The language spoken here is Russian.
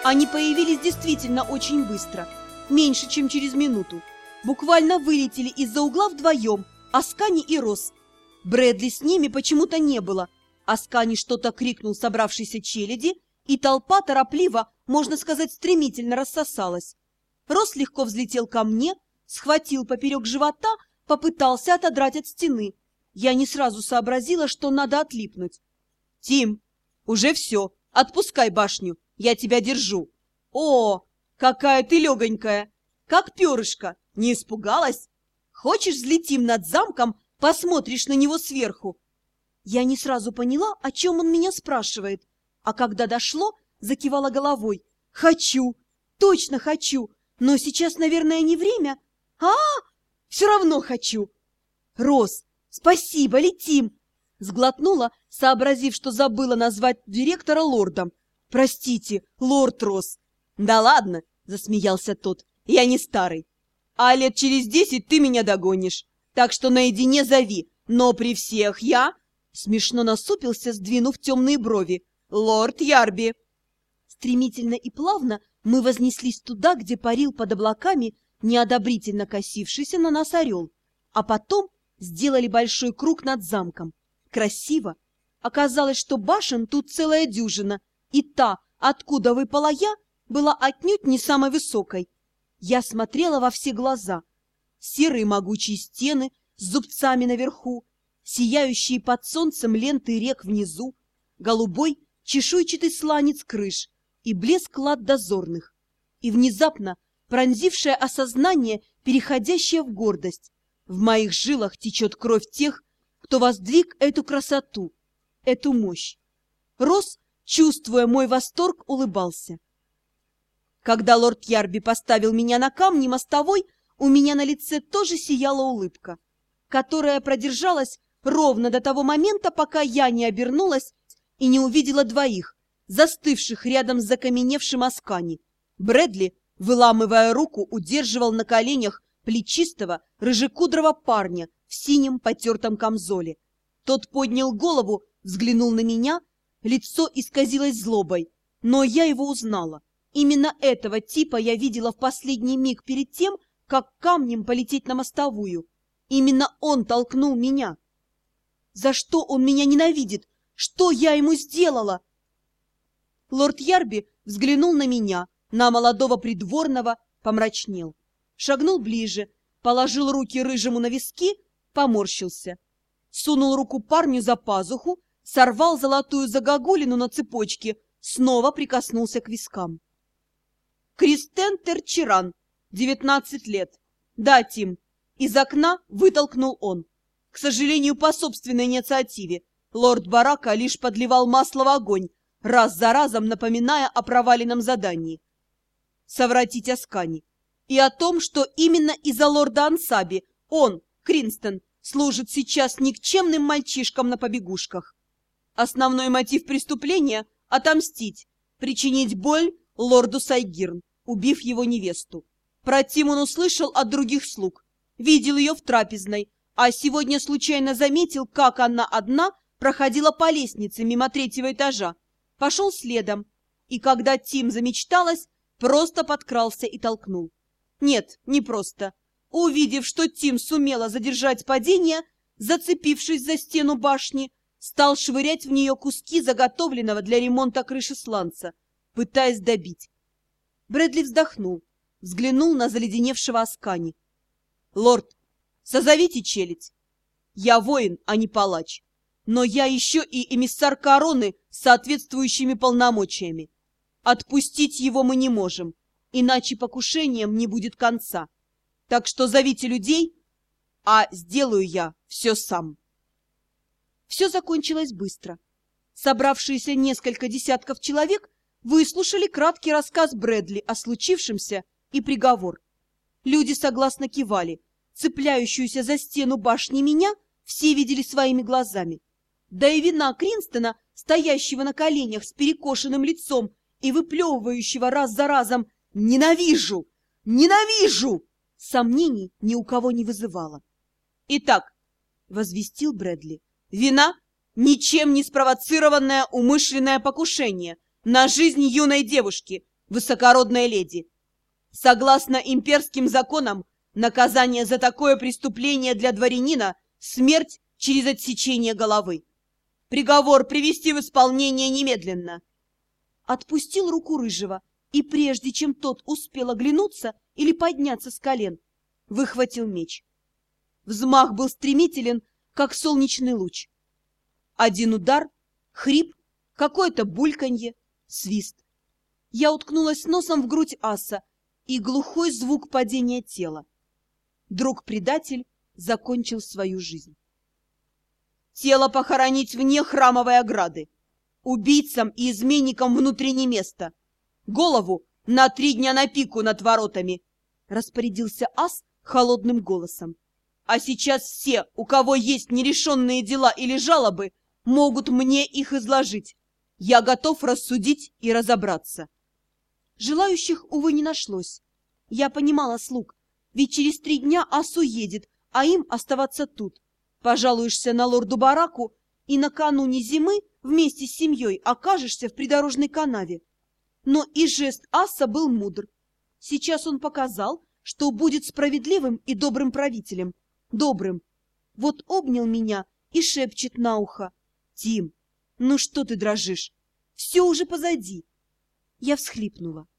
Они появились действительно очень быстро, меньше, чем через минуту. Буквально вылетели из-за угла вдвоем, Аскани и Росс. Брэдли с ними почему-то не было. Аскани что-то крикнул собравшейся челяди, и толпа торопливо, можно сказать, стремительно рассосалась. Росс легко взлетел ко мне, схватил поперек живота, попытался отодрать от стены. Я не сразу сообразила, что надо отлипнуть. «Тим, уже все, отпускай башню, я тебя держу». «О, какая ты легонькая, как перышко, не испугалась? Хочешь, взлетим над замком, посмотришь на него сверху?» Я не сразу поняла, о чем он меня спрашивает, а когда дошло, закивала головой. «Хочу, точно хочу, но сейчас, наверное, не время. Все равно хочу!» «Рос, спасибо, летим!» Сглотнула, сообразив, что забыла назвать директора лордом. «Простите, лорд Росс». «Да ладно!» — засмеялся тот. «Я не старый. А лет через 10 ты меня догонишь. Так что наедине зови. Но при всех я...» Смешно насупился, сдвинув темные брови. «Лорд Ярби!» Стремительно и плавно мы вознеслись туда, где парил под облаками неодобрительно косившийся на нас орел, а потом сделали большой круг над замком. Красиво! Оказалось, что башен тут целая дюжина, и та, откуда выпала я, была отнюдь не самой высокой. Я смотрела во все глаза. Серые могучие стены с зубцами наверху, сияющие под солнцем ленты рек внизу, голубой чешуйчатый сланец крыш и блеск лад дозорных. И внезапно пронзившее осознание, переходящее в гордость. В моих жилах течет кровь тех, кто воздвиг эту красоту, эту мощь. Росс, чувствуя мой восторг, улыбался. Когда лорд Ярби поставил меня на камни мостовой, у меня на лице тоже сияла улыбка, которая продержалась ровно до того момента, пока я не обернулась и не увидела двоих, застывших рядом с закаменевшим Аскани. Брэдли, выламывая руку, удерживал на коленях плечистого, рыжекудрого парня в синем потертом камзоле. Тот поднял голову, взглянул на меня, лицо исказилось злобой, но я его узнала. Именно этого типа я видела в последний миг перед тем, как камнем полететь на мостовую. Именно он толкнул меня. За что он меня ненавидит? Что я ему сделала? Лорд Ярби взглянул на меня, на молодого придворного, помрачнел. Шагнул ближе, положил руки рыжему на виски, поморщился. Сунул руку парню за пазуху, сорвал золотую загогулину на цепочке, снова прикоснулся к вискам. Кристен Терчеран, 19 лет. Да, Тим, из окна вытолкнул он. К сожалению, по собственной инициативе. Лорд Барака лишь подливал масло в огонь, раз за разом напоминая о проваленном задании. Совратить Аскани. И о том, что именно из-за лорда Ансаби он, Кринстон, служит сейчас никчемным мальчишкам на побегушках. Основной мотив преступления – отомстить, причинить боль лорду Сайгирн, убив его невесту. Про Тим он услышал от других слуг, видел ее в трапезной, а сегодня случайно заметил, как она одна проходила по лестнице мимо 3-го этажа. Пошел следом, и когда Тим замечталась, просто подкрался и толкнул. Нет, не просто. Увидев, что Тим сумела задержать падение, зацепившись за стену башни, стал швырять в нее куски заготовленного для ремонта крыши сланца, пытаясь добить. Брэдли вздохнул, взглянул на заледеневшего Аскани. «Лорд, созовите челядь. Я воин, а не палач. Но я еще и эмиссар короны с соответствующими полномочиями. Отпустить его мы не можем, иначе покушением не будет конца. Так что зовите людей, а сделаю я все сам». Все закончилось быстро. Собравшиеся несколько десятков человек выслушали краткий рассказ Брэдли о случившемся и приговор. Люди согласно кивали. Цепляющуюся за стену башни меня все видели своими глазами. Да и вина Кринстона, стоящего на коленях с перекошенным лицом и выплевывающего раз за разом «Ненавижу! Ненавижу!» сомнений ни у кого не вызывало. «Итак», — возвестил Брэдли, — «вина — ничем не спровоцированное умышленное покушение на жизнь юной девушки, высокородная леди. Согласно имперским законам, наказание за такое преступление для дворянина – смерть через отсечение головы. Приговор привести в исполнение немедленно. Отпустил руку Рыжего, и прежде чем тот успел оглянуться или подняться с колен, выхватил меч. Взмах был стремителен, как солнечный луч. Один удар, хрип, какое-то бульканье, свист. Я уткнулась носом в грудь аса, и глухой звук падения тела. Друг-предатель закончил свою жизнь. Тело похоронить вне храмовой ограды. Убийцам и изменникам внутреннее место. Голову на 3 дня на пику над воротами, распорядился ас холодным голосом. А сейчас все, у кого есть нерешенные дела или жалобы, могут мне их изложить. Я готов рассудить и разобраться. Желающих, увы, не нашлось. Я понимала слуг, ведь через 3 дня ас уедет, а им оставаться тут. Пожалуешься на лорду Бараку, и накануне зимы вместе с семьей окажешься в придорожной канаве. Но и жест аса был мудр. Сейчас он показал, что будет справедливым и добрым правителем. Добрым. Вот обнял меня и шепчет на ухо: «Тим, ну что ты дрожишь? Все уже позади». Я всхлипнула.